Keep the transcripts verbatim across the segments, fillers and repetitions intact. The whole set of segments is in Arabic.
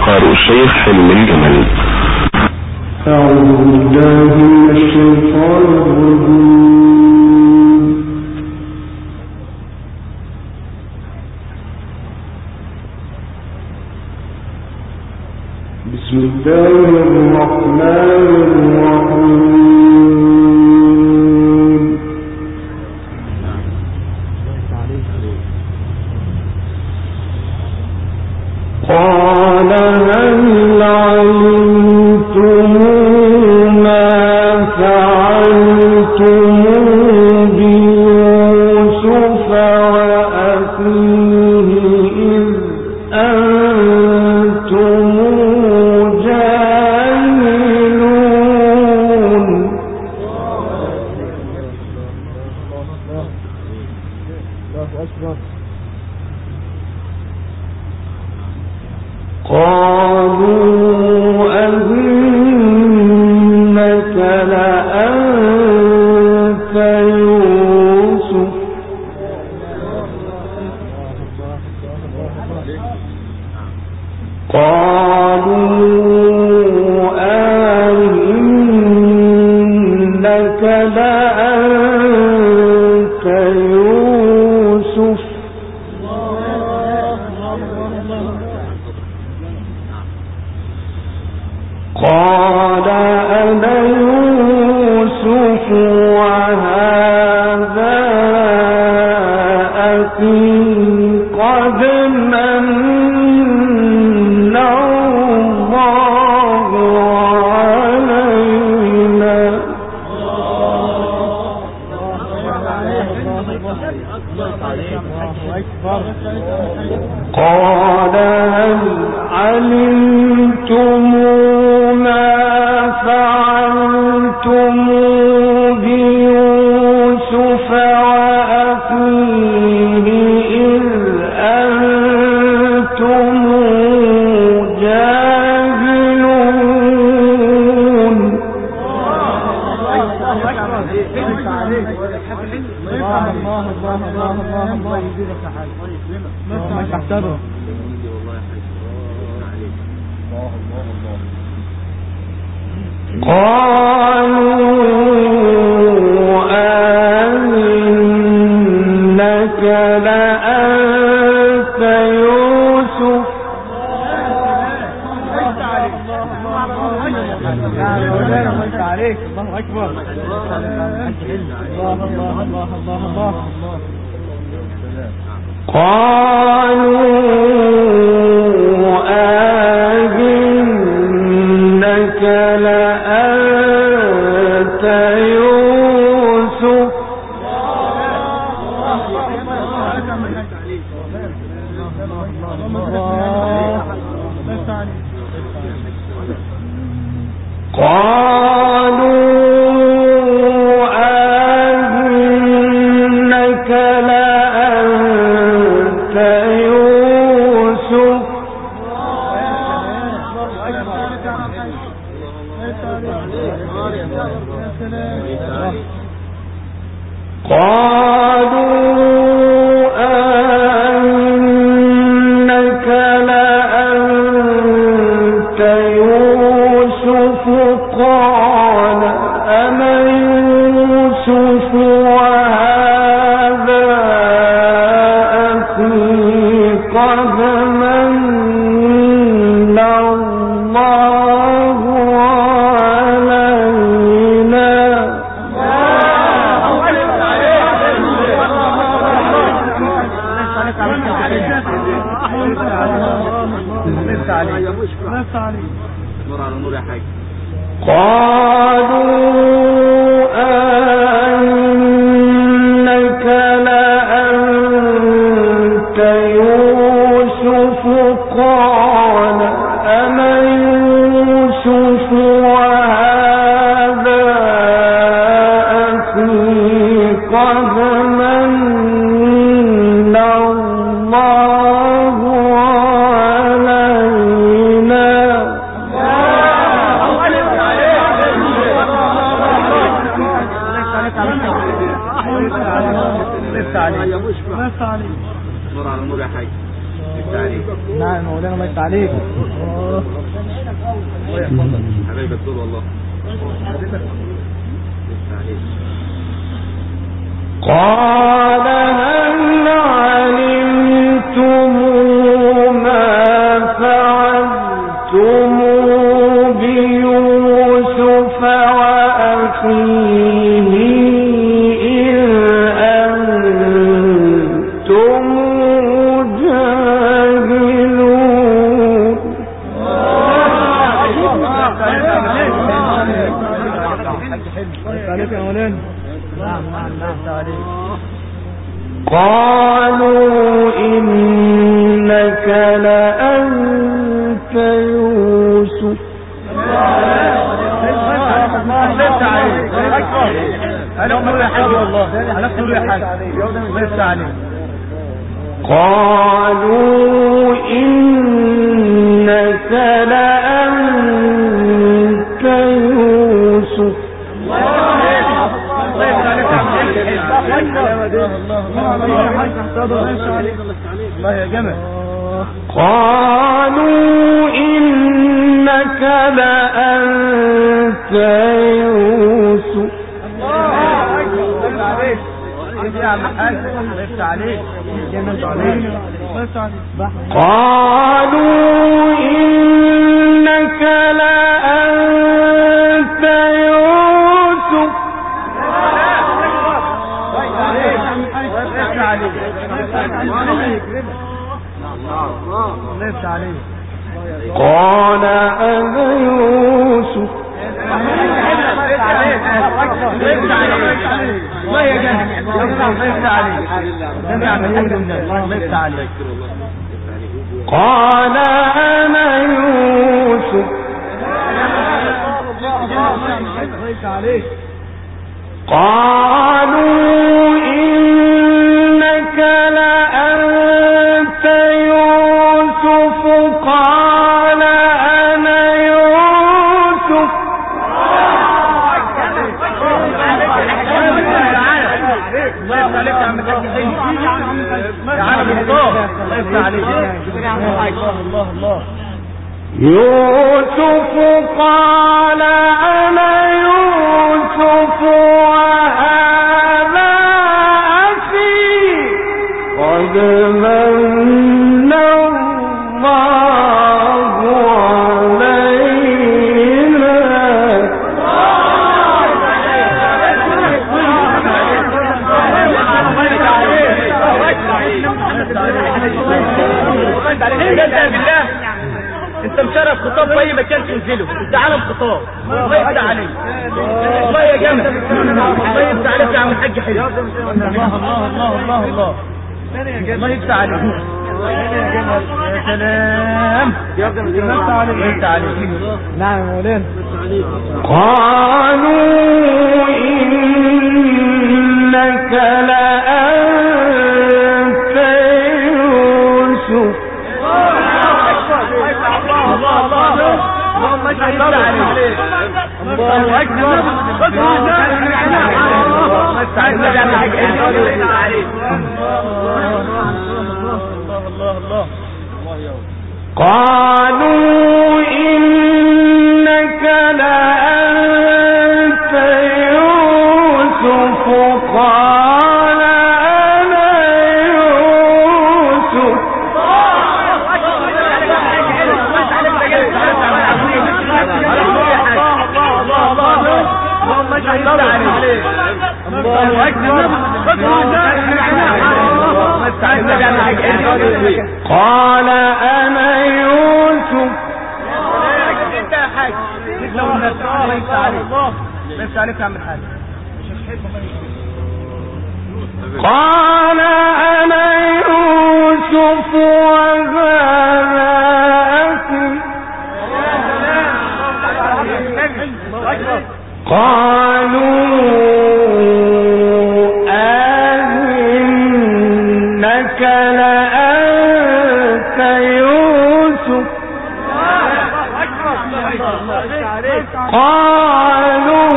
القارئ الشيخ حلمي الجمل. أعوذ بالله من الشيطان الرجيم. بسم الله الرحمن الرحيم. قال هل علمتم ما فعلتم بيوسف وأخيه إذ أنتم جاهلون. قالوا أئنك لأنت يوسف قالوا أئنك لأنت يوسف قال أنا يوسف وهذا أخي قد من الله علينا قال هل علمتم فعلتم بيوسف وأخيه إذ أنتم جاهلون. قالوا أئنك لأنت يوسف الله أكبر. قالوا أئنك لأنت يوسف قالوا أئنك لأنت يوسف قالوا أئنك لأنت يوسف قال أنا يوسف وهذا أخي قد من الله علينا قالوا أئنك لأنت يوسف قال أنا يوسف وهذا أخي قد من الله علينا نعم مولانا الله يفتح عليك. حبايبك دول والله. قال هل علمتم ما فعلتم بيوسف وأخيه إذ أنتم جاهلون. قالوا إنك لأنت يوسف. قالوا إنك لأنت يوسف. الله يا جمال. قالوا إنك لأنت يوسف. قالوا إنك لأنت يوسف. قال أنا يوسف. قال أنا يوسف. قالوا إنك لأنت يوسف. قال أنا يوسف. يوسف قال أنا يوسف وهذا أخي قد من الله علينا. انت مشرف خطاب في اي مكان تنزله، انت عالم خطاب. الله يفتح عليك. الله يا جمال. الله يفتح عليك يا عم الحاج حلو. الله الله الله الله الله. الله يفتح عليك. يا سلام. يفتح عليك. يفتح عليك. نعم مولانا. قالوا إنك لأنت يوسف. اللهم اجعل عليك. الله اكبر. قالوا إنك لأنت يوسف. قال أنا يوسف. الله أكبر. قال أنا يوسف. انت يا حاج الله يفتح عليك يا عم الحاج. قال أنا يوسف وهذا أخي. قالوا أئنك لأنت يوسف. قالوا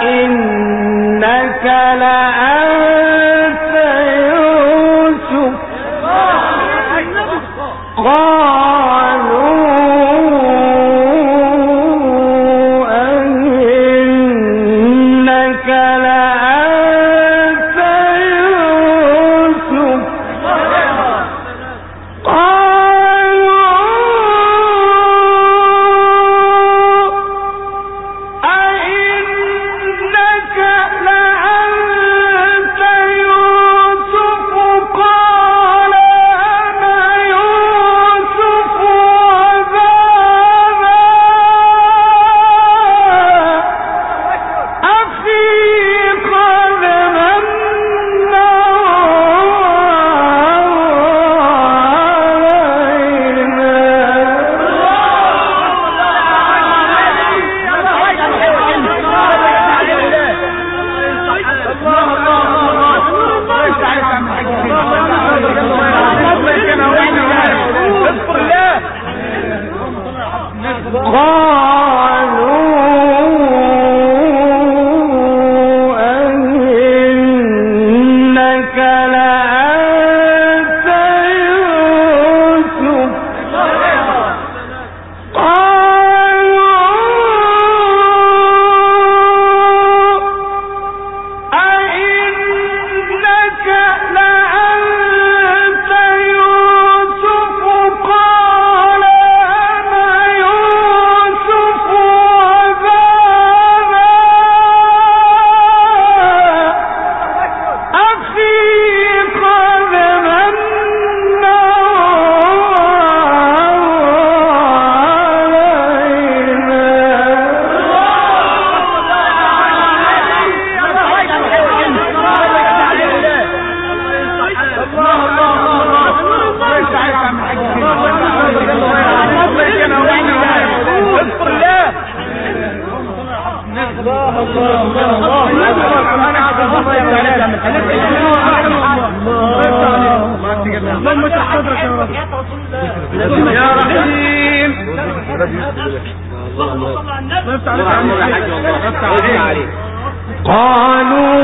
أئنك لأنت يوسف. يا رحيم قالوا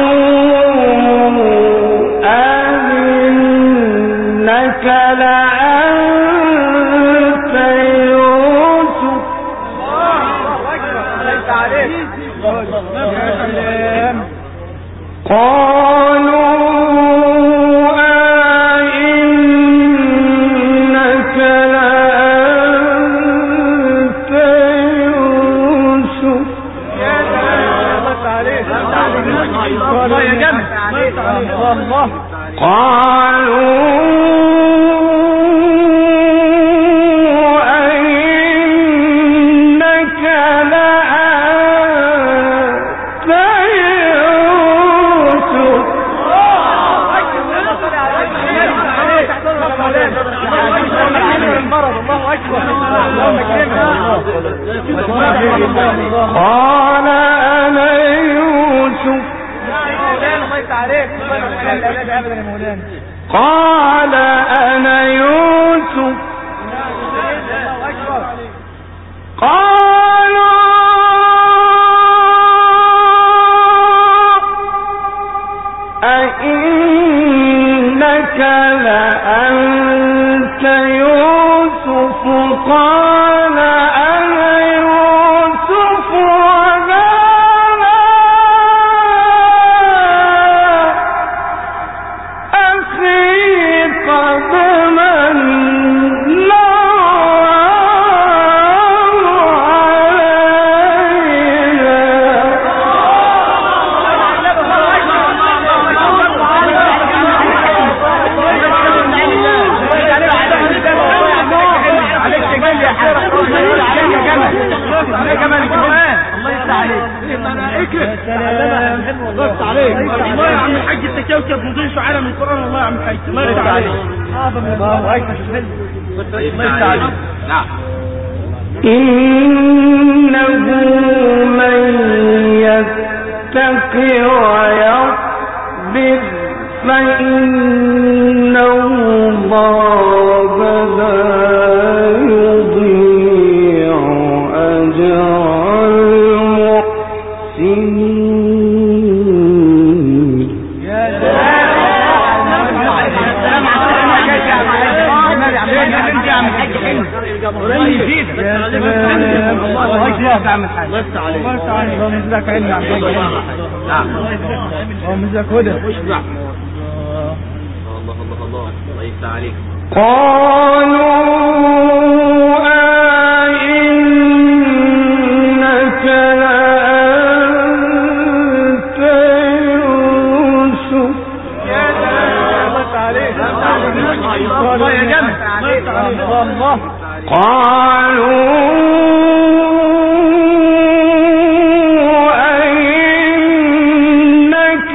أئنك لأنت يوسف قالوا أئنك لأنت يوسف قال أنا يوسف قال أنا يوسف قالوا أئنك لأنت يوسف قال أنا يوسف وهذا أخي قد من الله يا عم الحاج التكوكب نضيف عالم القرآن. الله يا عم الحاج الله يفتح عليك. الله يفتح عليك. نعم. إنه من يتقي ويصبر فإن الله لا يضيع أجر المحسنين. يا سلام الله يزيدك. الله يجزاك يا عم الحاج. الله يفتح عليك. الله يفتح عليك. الله يجزاك علم يا عم الحاج. نعم. الله يجزاك هدى. الله الله الله الله يفتح عليك. قالوا أئنك لأنت يوسف. يا سلام الله يفتح عليك. الله يا جمع. الله الله. قالوا أئنك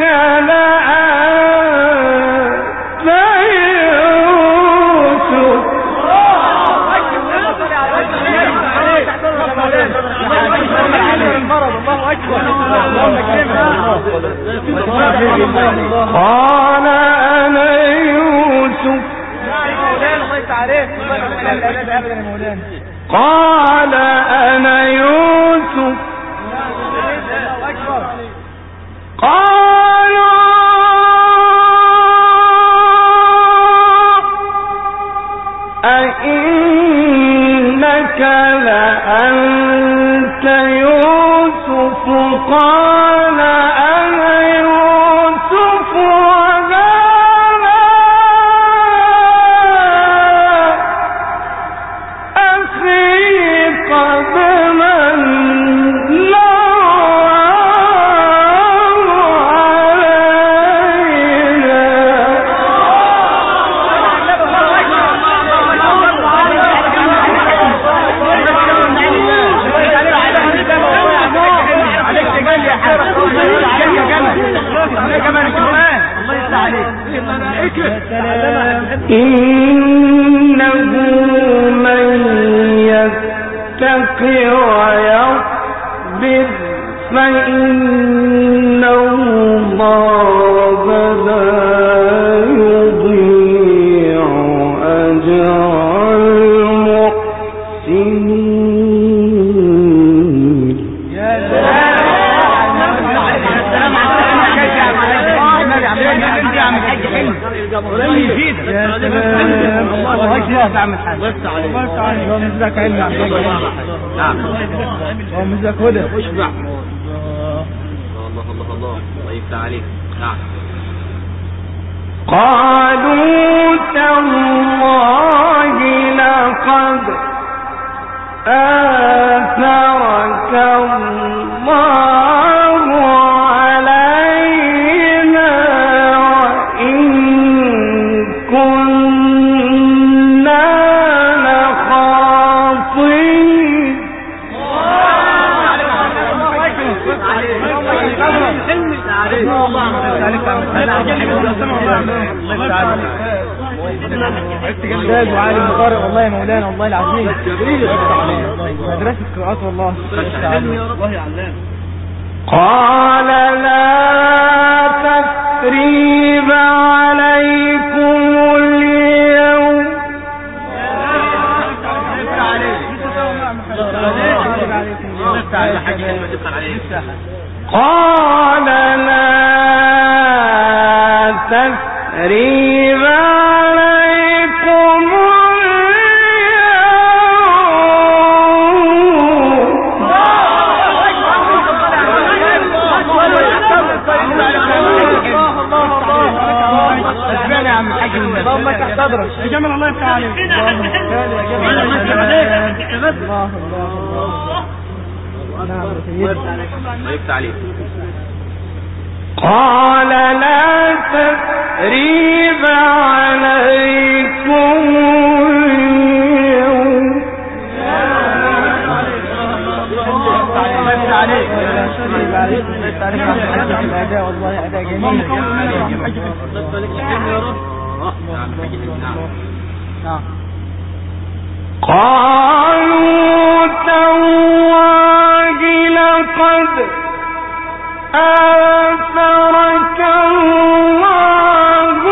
لأنت يوسف قال أنا يوسف قال أنا يوسف قالوا أئنك لأنت يوسف قال أنا يوسف وهذا أخي قد من إنه من يتقي ويصبر فإن إن الله لا يضيع أجر المحسنين. يا سلام الله يزيدك. يا سلام الله اكبر. نعم بس عليك الله تعالى ومزاك علم يا عبد الله. نعم ومزاك هدى واشبع. الله الله الله الله يفتح عليك. نعم قالوا تالله لقد آثرك الله علينا وإن كنا لخاطئين. استاذ وعالم مقارئ والله يا مولانا والله العظيم. مدرسة قراءات والله. قال لا تثريب عليكم اليوم. قال لا تثريب عليكم اللهم تحت صدرك يا جمال الله يفتح عليك. الله يفتح عليك. قال لا تثريب عليكم اليوم. والله أداء جميل. قالوا تالله لقد آثرك الله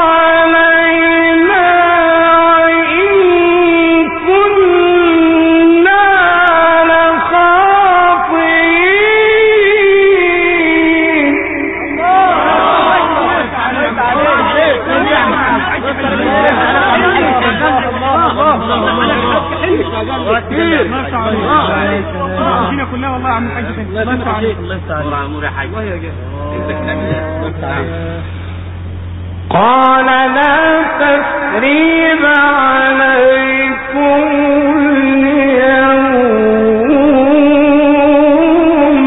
علينا وإن كنا لخاطئين. ما شاء الله فينا كلها والله يا عم الحاج. الله يفتح عليك. الله يفتح عليك. الله يا حاج. قال لا تثريب عليكم اليوم.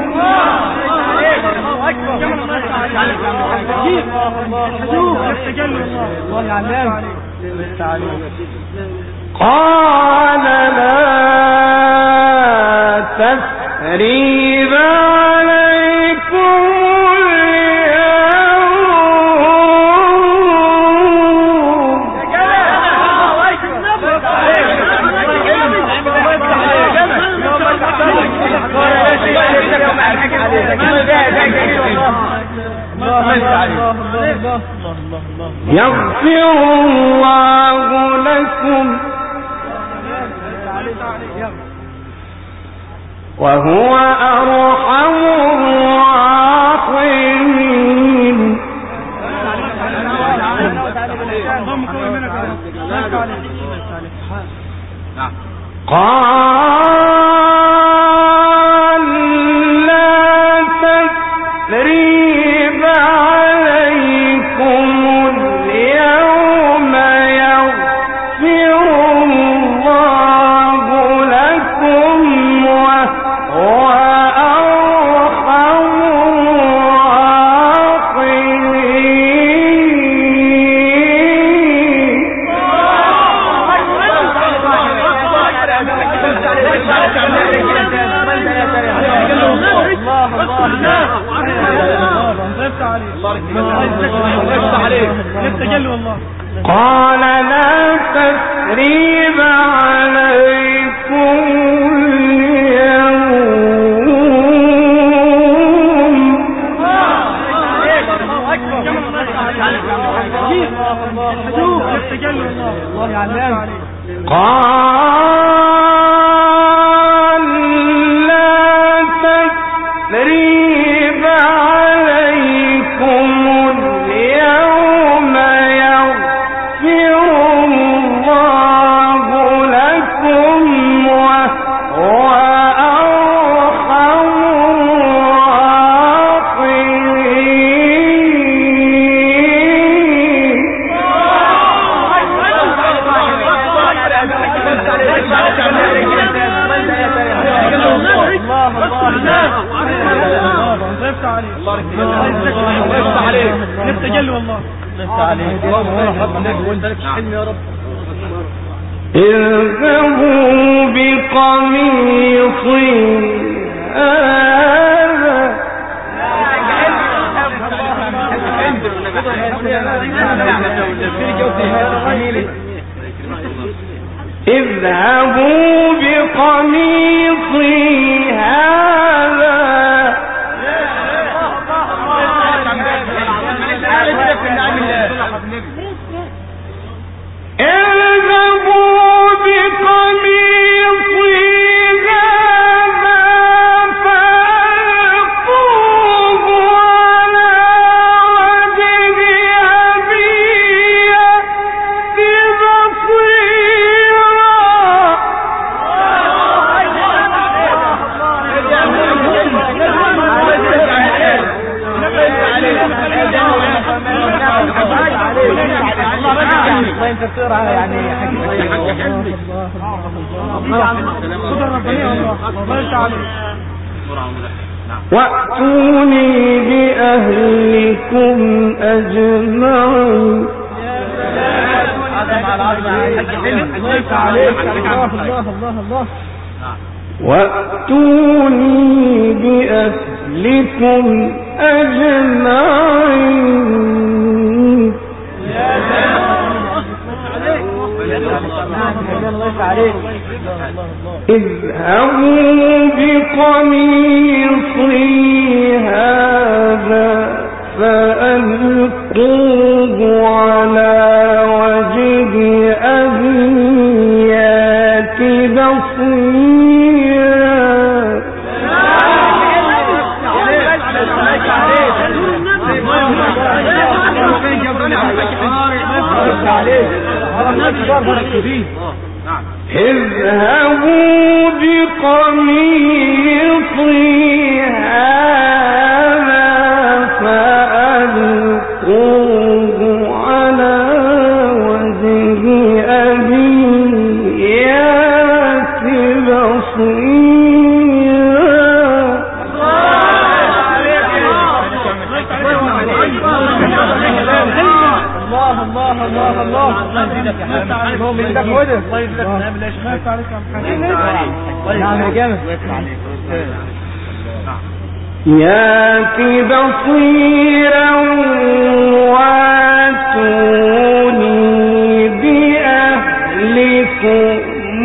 قال لا تثريب عليكم يغفر الله لكم وهو أرحم الراحمين. قال لا تثريب عليكم اليوم يغفر الله لكم وهو أرحم قال لا تثريب عليكم اليوم قال لا تثريب عليكم اليوم يغفر الله لكم وهو أرحم اذهبوا بقميصي هذا اذهبوا بقميصي هذا اذهبوا بقميصي هذا فألقوه على وجه أبي يأت بصيرة. يعني وأتوني بأهلكم أجمعين. وأتوني بأهلكم أجمعين. اذهبوا بقميصي هذا فألقوه على وجه أبي يأت بصيرا. اذهبوا بقميصي هذا فألقوه على وجه أبي يأت الله الله الله الله الله يزيدك يا حبيبي. الله يزيدك هدى. الله يزيدك نعم. ليش ما عليك يا محمد؟ نعم يا جامد. يأت بصيرا واتوني بأهلكم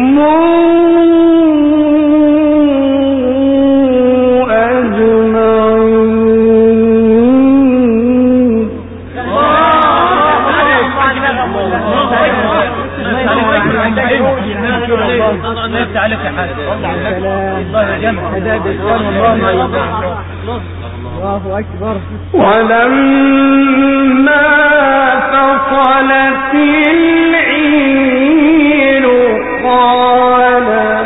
نفت عليك يا حاج. الله جمع هداية الإخوان والله. الله أكبر. ولما فصلت العير قال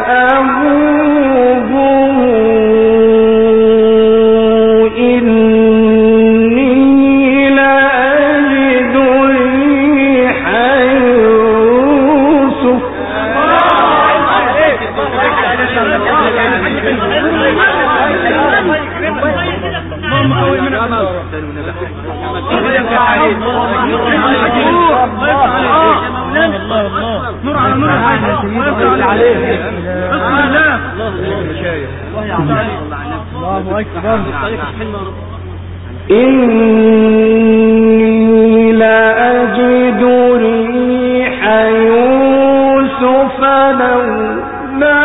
أبوهم إني لأجد ريح يوسف. نور على نور عليه. الله أكبر. إني لأجد ريح يوسف لولا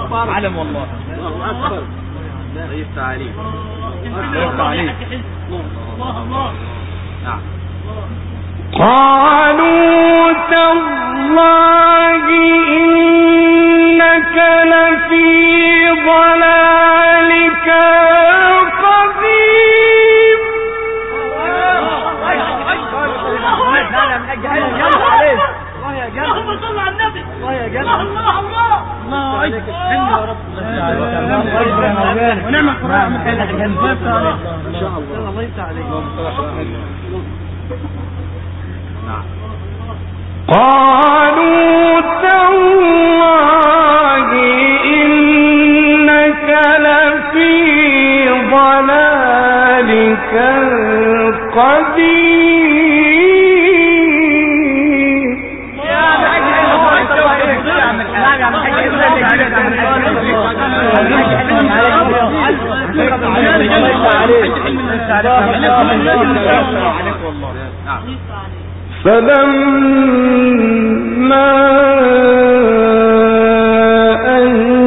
علم والله. الله اكبر. طيب تعالي. تعالي. الله الله. نعم. قالوا تالله إنك لفي ضلالك القديم. اللهم صل على النبي. الله الله الله الله عليك الحمد يا رب. ونعم القرآن من حيث الجنة. ان شاء الله. الله يفتح عليك. نعم. قالوا تالله إنك لفي ضلالك القديم. فلما أن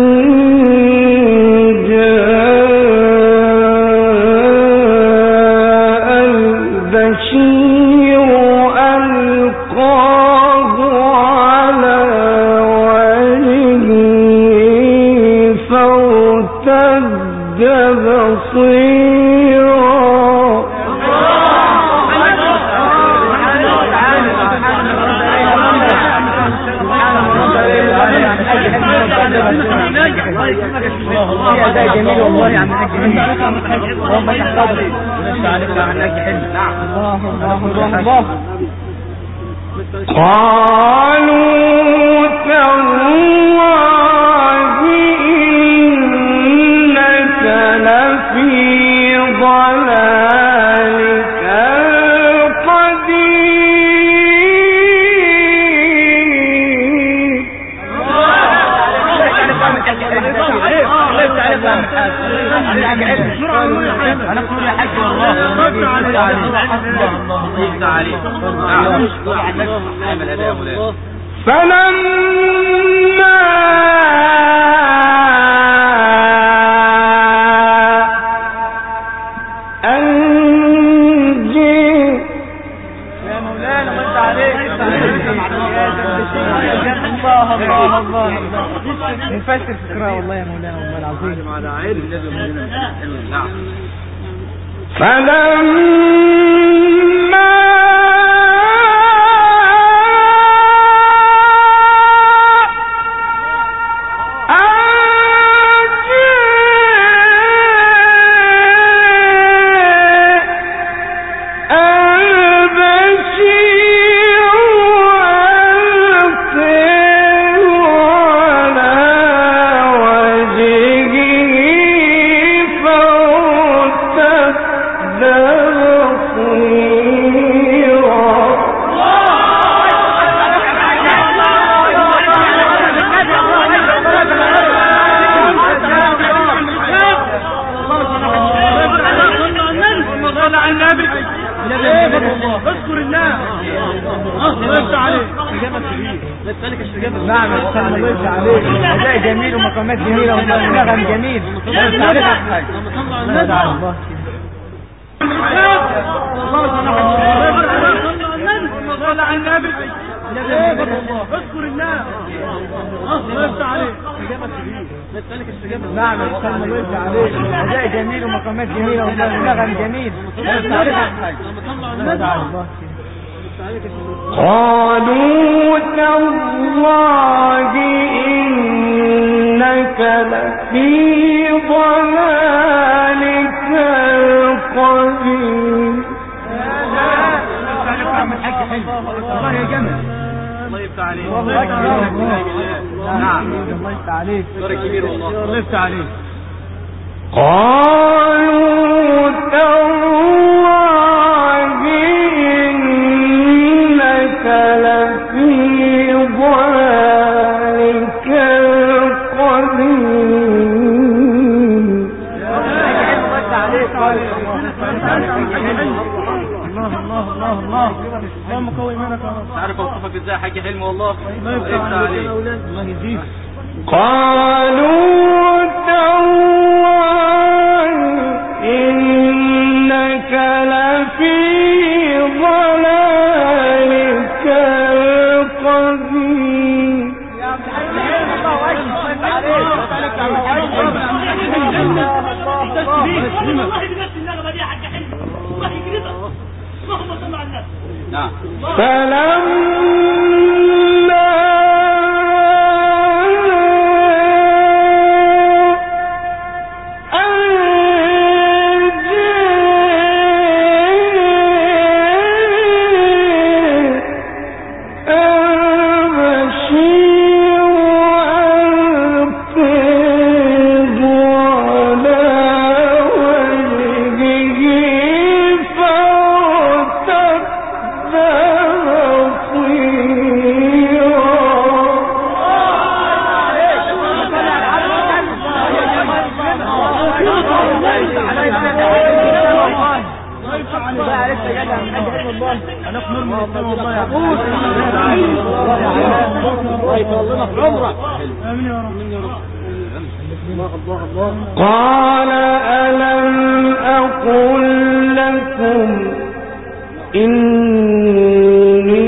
جاء البشير ألقاه على وجهه فارتد بصيرا. ده جميل والله يا عم الحاج. اللهم تحفظه. تعالى يا عم الحاج حلو. الله الله الله. قالوا تالله إنك لفي ضلالك القديم. انا اقول يا حاج والله رد عليه. فلما أن جاء يا مولانا رد عليه. الله الله الله نفسر فكرة والله يا مولانا والله العظيم. على علم لازم نعم. فلما اذكر الله. الله عليك. نعم الله يفتح عليك. اداء جميل ومقامات جميله ونغم جميل. الله عليك يا حاج. الله تعالى الله. صل على النبي. اذكر الله. الله يفتح عليك. نعم الله يفتح عليك. اداء جميل ومقامات جميله ونغم جميل. الله عليك يا حاج. الله تعالى الله. قالوا تالله إنك لفي ضلالك القديم. الله يا جمل. الله يفتح عليك. نعم الله يفتح عليك. دورك كبير والله. الله يفتح عليك. قالوا تالله إنك لفي ضلالك القديم. الله الله الله الله. اللهم قوي منك يا رب. تعرف اوصفك ازاي يا حاج حلمي والله. الله يفتح عليك. الله يزيد. قالوا تالله إنك لفي ضلالك القديم فلما قال ألم أقل لكم إني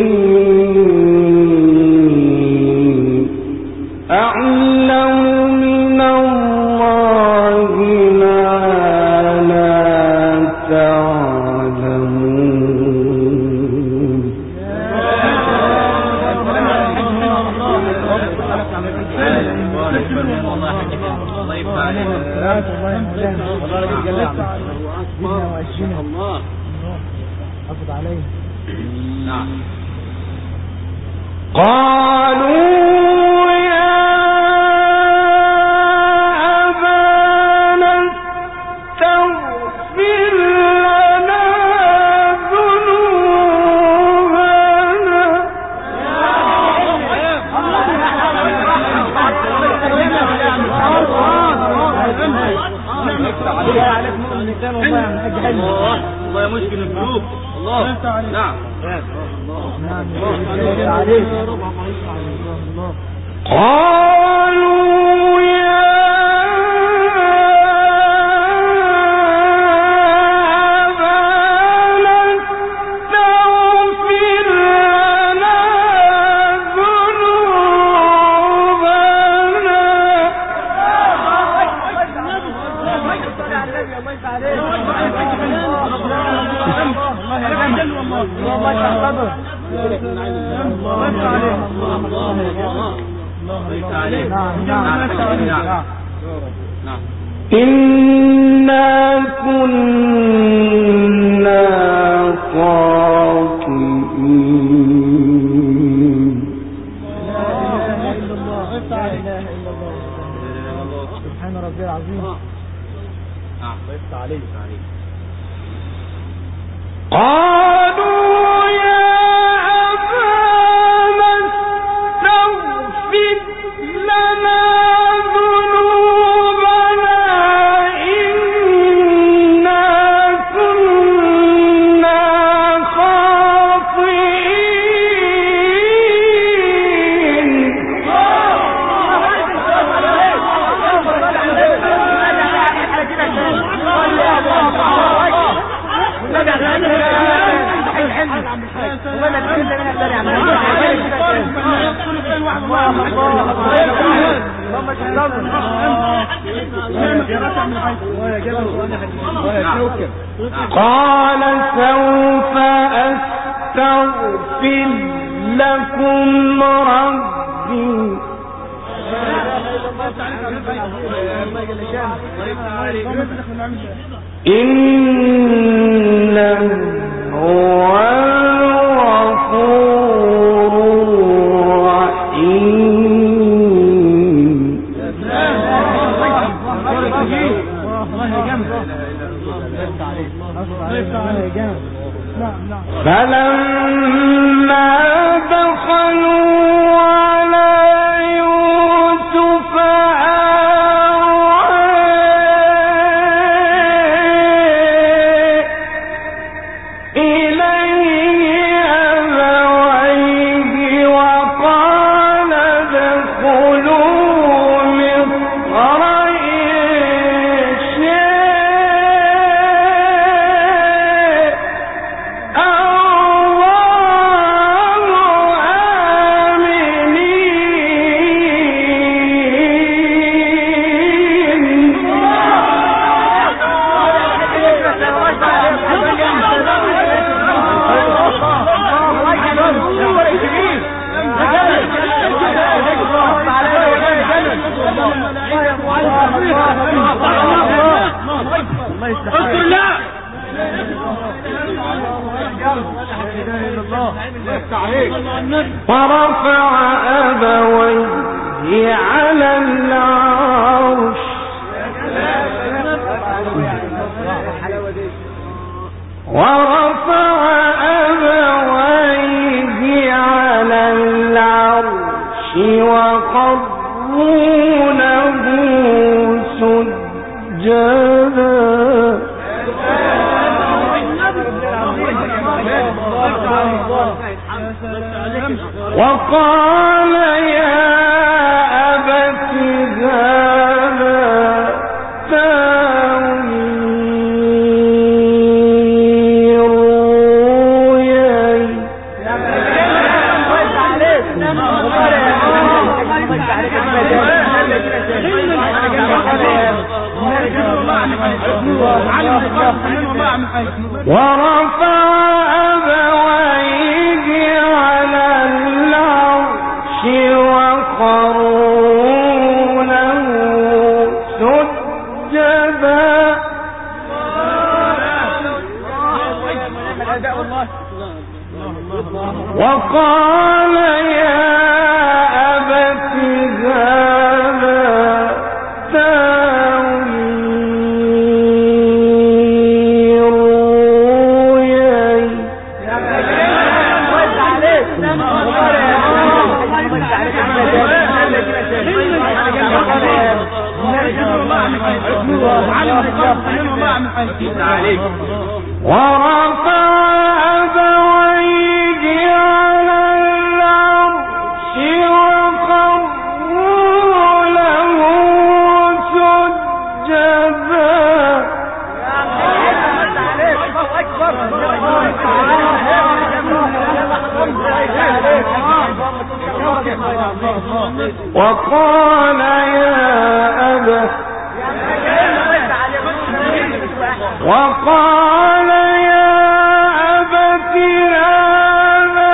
أعلم من الله ما لا تعلمون قالوا يا أبانا استغفر لنا ذنوبنا الله يا مشكل القلوب الله نعم قالوا يا أبانا استغفر لنا إنا كنا خاطئين سبحان ربي العظيم قالوا يا أبانا استغفر لنا ذنوبنا إنا كنا خاطئين قال سوف أستغفر لكم ربي إنه هو الغفور الرحيم فلما دخلوا على يوسف أبويه وقال ادخلوا اذكر لا ورفع أبويه على العرش ورفع أبويه على العرش وقروا له سجدا وقال يا أبت هذا تأويل رؤياي ورفع أبويه على العرش وخروا له سجدا وقال يا أبت هذا تأويل رؤياي ورفع أبويه على العرش وخروا له سجدا وقال يا أبت وقال يا أبت هذا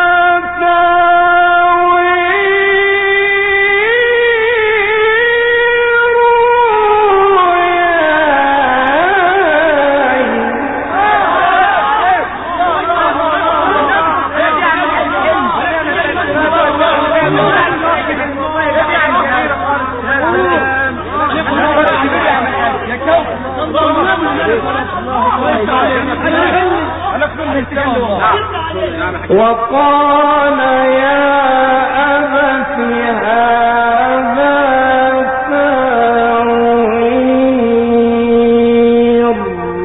تأويل وقال يا أبت هذا تأويل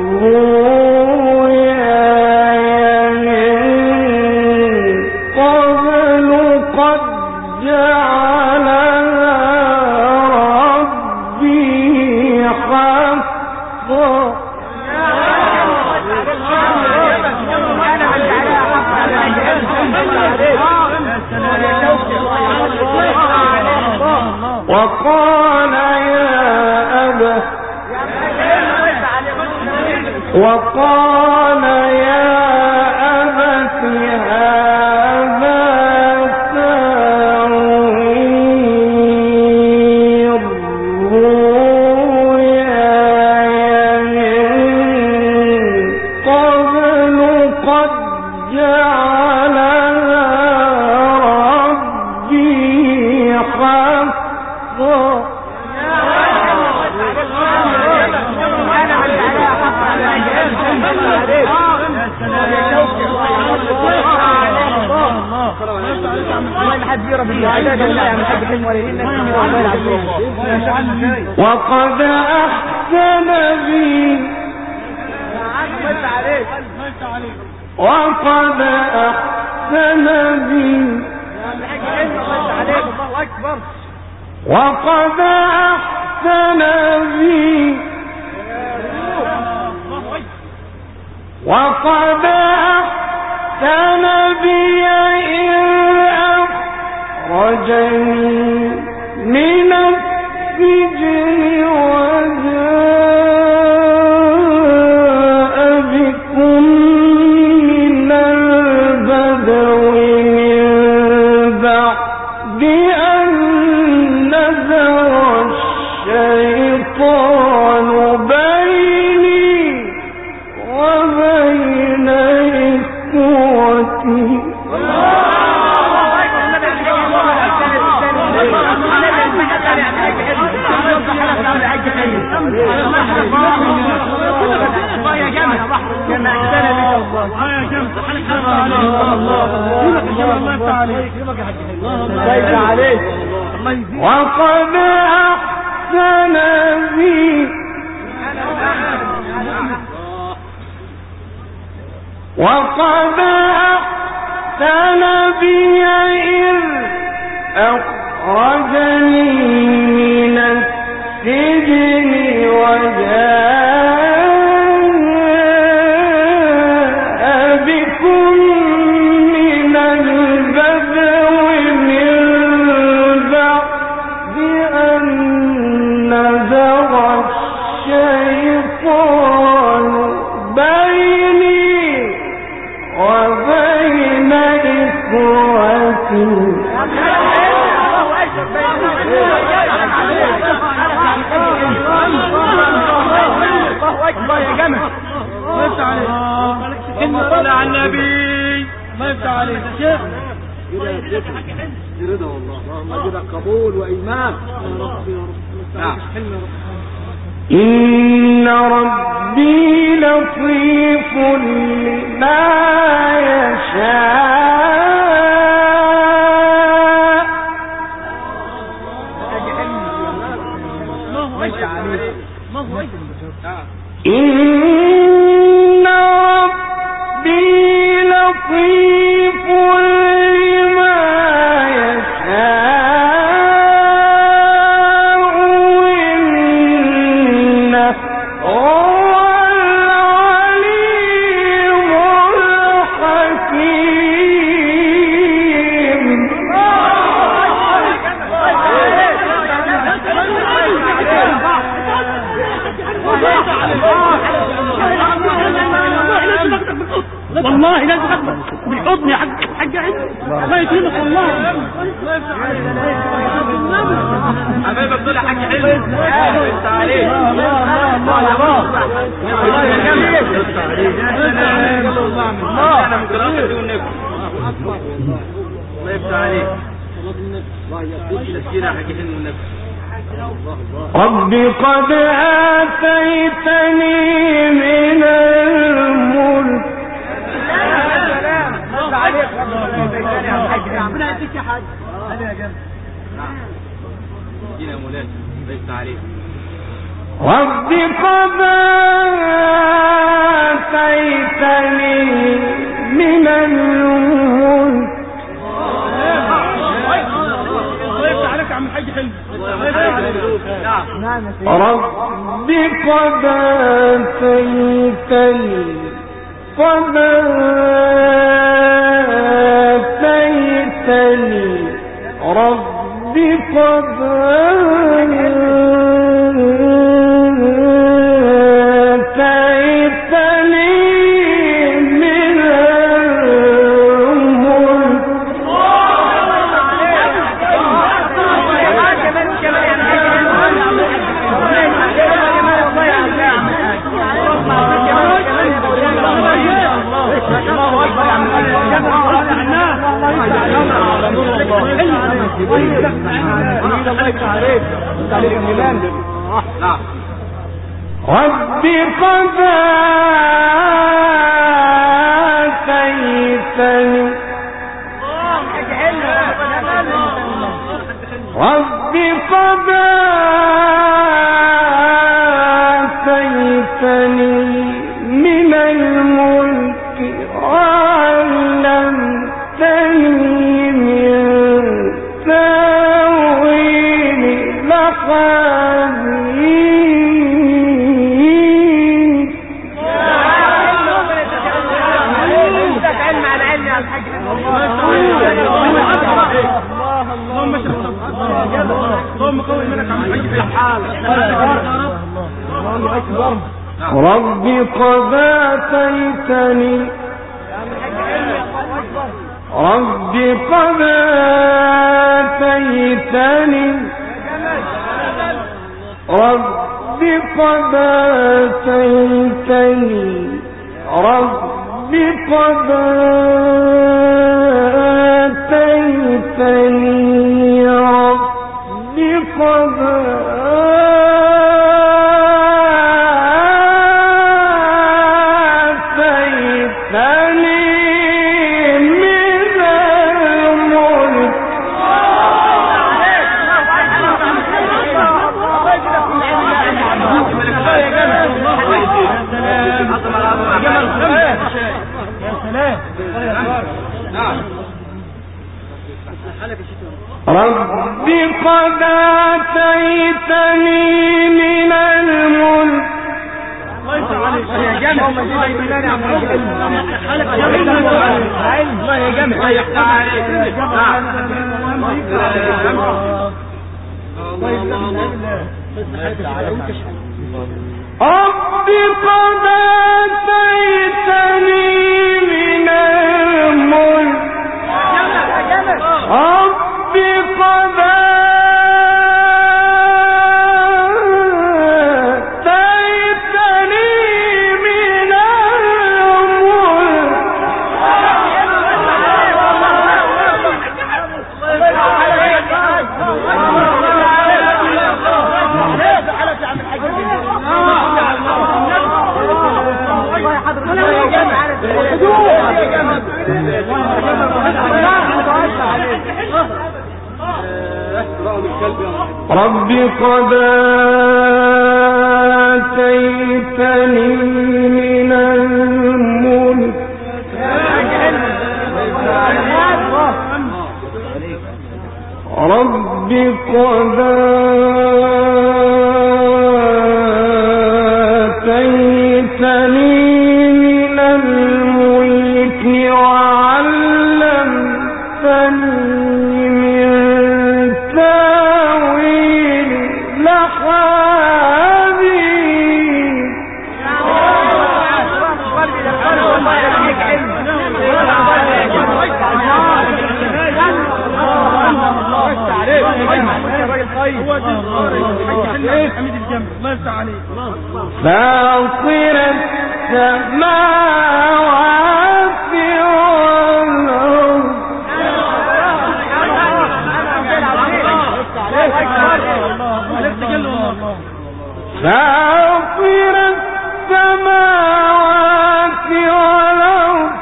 رؤياي من قبل قد جعلها ربي حقا وقال يا أبت وقال يا أبت هذا تأويل رؤياي من قبل قد جعلها ربي حقا وقد أحسن بي وقد أحسن بي وقد أحسن بي وقد أحسن بي إذ أخرجني من السجن وجاء بكم من البدو من بعد أن نزغ الشيطان بين عليك الله يفتح عليك وقد أحسن بي وقد أحسن بي إذ أخرجني من السجن وجاء بكم من البدو من بعد أن نزغ الشيطان بيني وبين إخوتي الله يا جماعة الله يفتح عليك كلمة صلاة على النبي الله يفتح عليك يا شيخ رضا والله اللهم اجعل قبول وإيمان نعم إن ربي لطيف لما يشاء إن ربي لطيف لما يشاء إنه هو العليم الحكيم والله لازم اخبر بالحضن يا حاج حاج عيد الله يكرمك والله الله يفتح عليك حبايبك دول يا حاج عيد الله يفتح عليك الله الله الله الله يا جميل يفتح عليك الله انا من قراءتي والنبي الله يفتح عليك الله يفتح تسكينه يا حاج عيد والنبي رب قد آتيتني من الملك ربنا يديك يا حاج هذا يا جنب يا مولانا ليس عليك رب قد آتيتني من الملك الله يفتح عليك يا عم الحاج حلمي رب قد آتيتني قد آتيتني رب قد آتيتني من الملك رب قد آتيتني رب قد آتيتني من الملك وعلمتني من تأويل الأحاديث اللهم قوي منك عم رب قد آتيتني رب قد آتيتني رب قد آتيتني رب قد آتيتني رب قد آتيتني من الملك رب قد آتيتني من الملك يا جمع الله يا جمع رب قد آتيتني من الملك رب قد آتيتني من رب قد آتيتني من الملك رب قد آتيتني من الملك وعلمتني من تاويل الأحاديث فاطر السماوات والأرض فاطر السماوات والأرض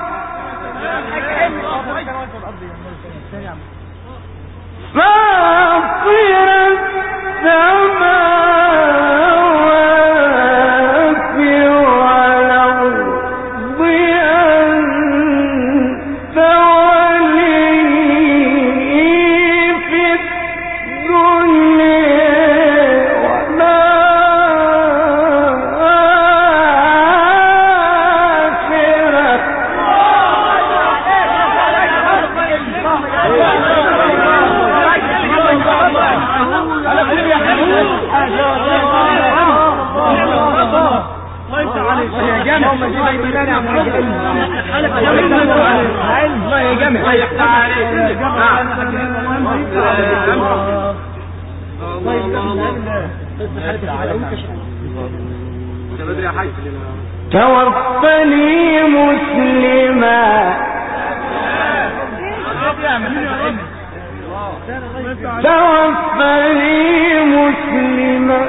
فاطر السماوات والأرض أنت ولي في الدنيا والآخرة الله يا جمع توفني مسلما توفني مسلما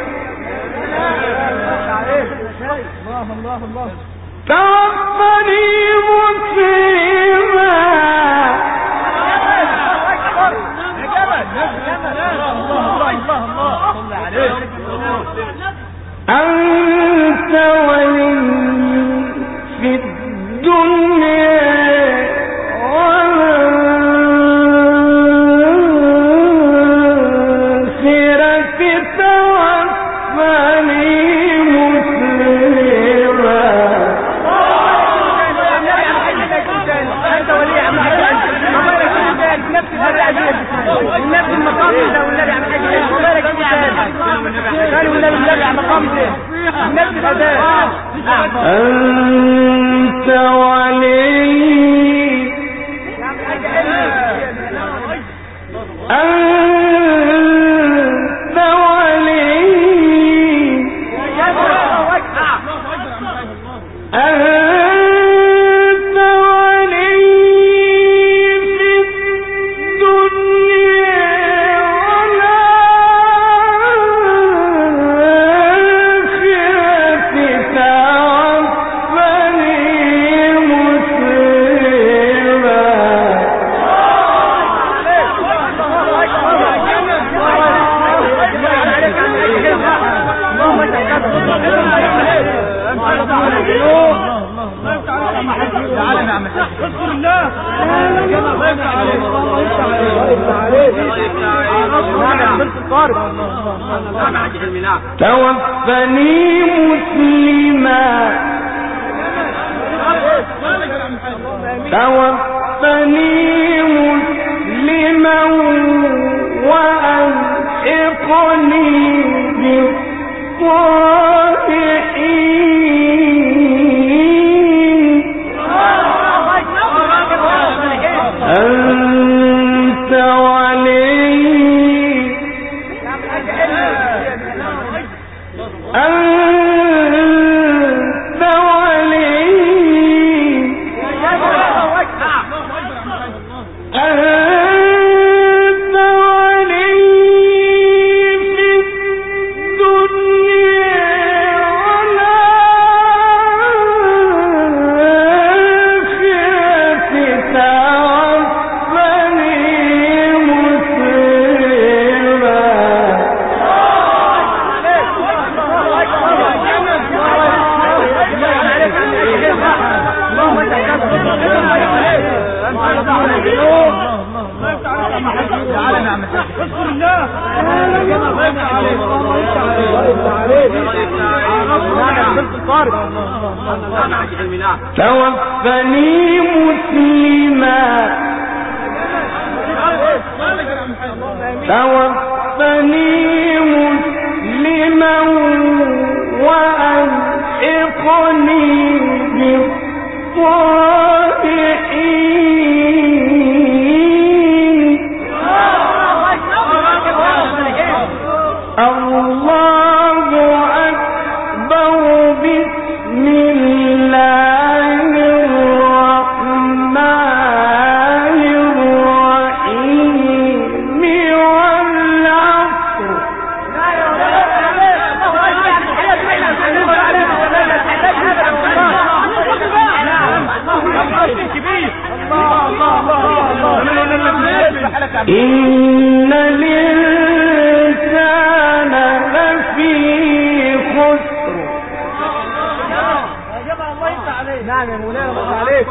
توفني مسلما أنت ولي في الدنيا والآخرة توفني مسلما والنبي المقام ده والنبي عم حاجه وبارك فيك قال والنبي على مقام ده النبي هداه أنت ولي أنت ولي أنت ولي في الدنيا والآخرة توفني مسلما تعالى نعمل اذكر الله الله يفتح عليك الله يفتح عليك توفني مسلما توفني مسلما وألحقني بالصالحين أنت ولي أنت ولي أنت ولي في الدنيا والآخرة توفني مسلما توفني مسلما توفني مسلما وألحقني بالصالحين الله أكبر بسم الله الرحمن الرحيم والعصر إن الإنسان لفي خسر نعم يا مولانا الله عليك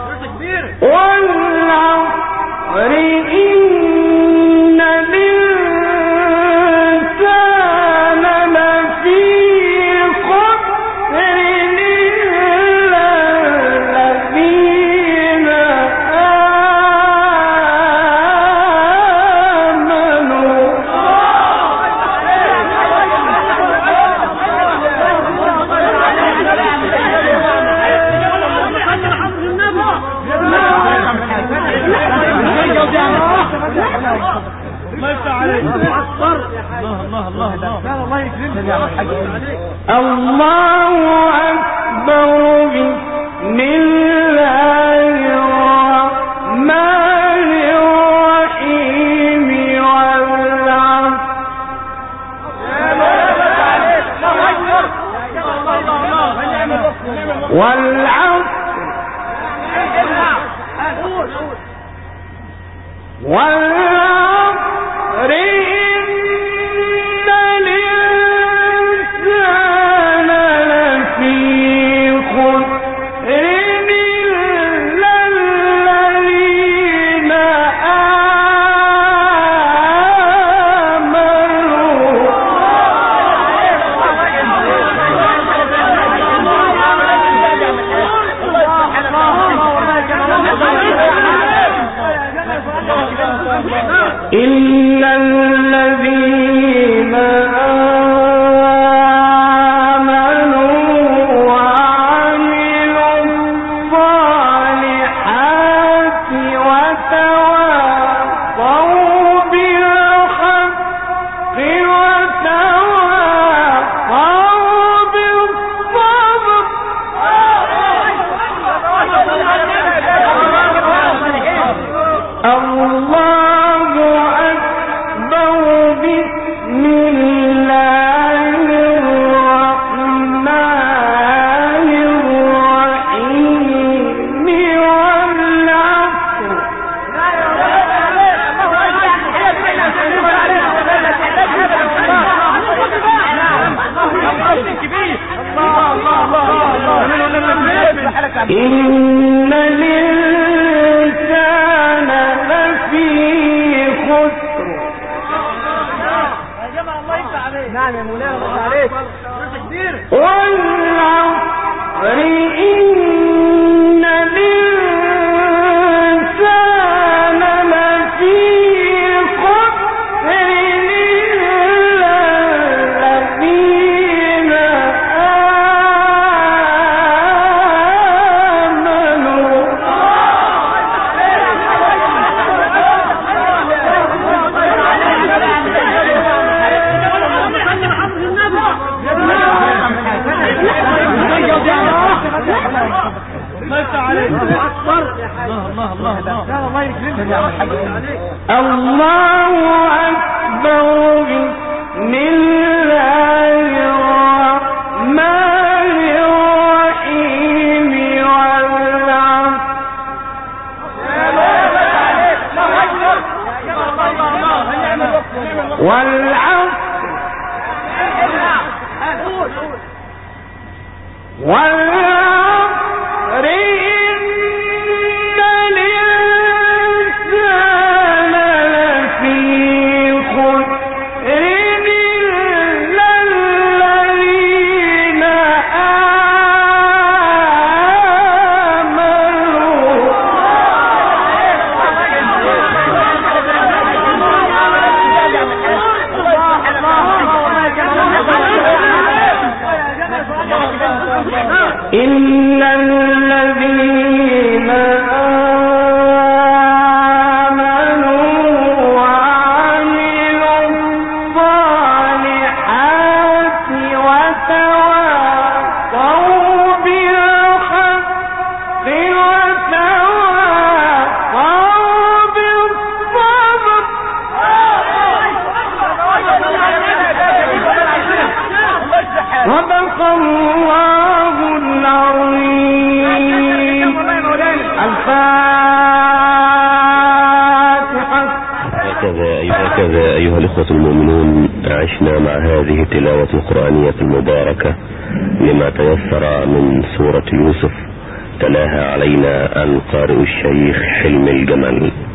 والعصر إن الإنسان لفي خسر إلا الذين آمنوا الله أكبر بسم الله الرحمن الرحيم والعصر والعصر والعصر إن الإنسان لفي خسر إلا الذين آمنوا إلا الذين آمنوا وعملوا الصالحات وتواصوا بالحق وتواصوا بالصبر الله أكبر بسم الله الرحمن الرحيم والعصر إن الإنسان لفي خسر الله أكبر بسم الله الرحمن الرحيم والعصر والعصر والعصر إن الإنسان لفي خسر إلا الذين إن الذين آمنوا وعملوا الصالحات وتواصوا بالحق وتواصوا بالصبر صدق الله العظيم. الفاتحة. هكذا هكذا أيها الإخوة المؤمنون عشنا مع هذه التلاوة القرآنية المباركة لما تيسر من سورة يوسف، تلاها علينا القارئ الشيخ حلمي الجمل.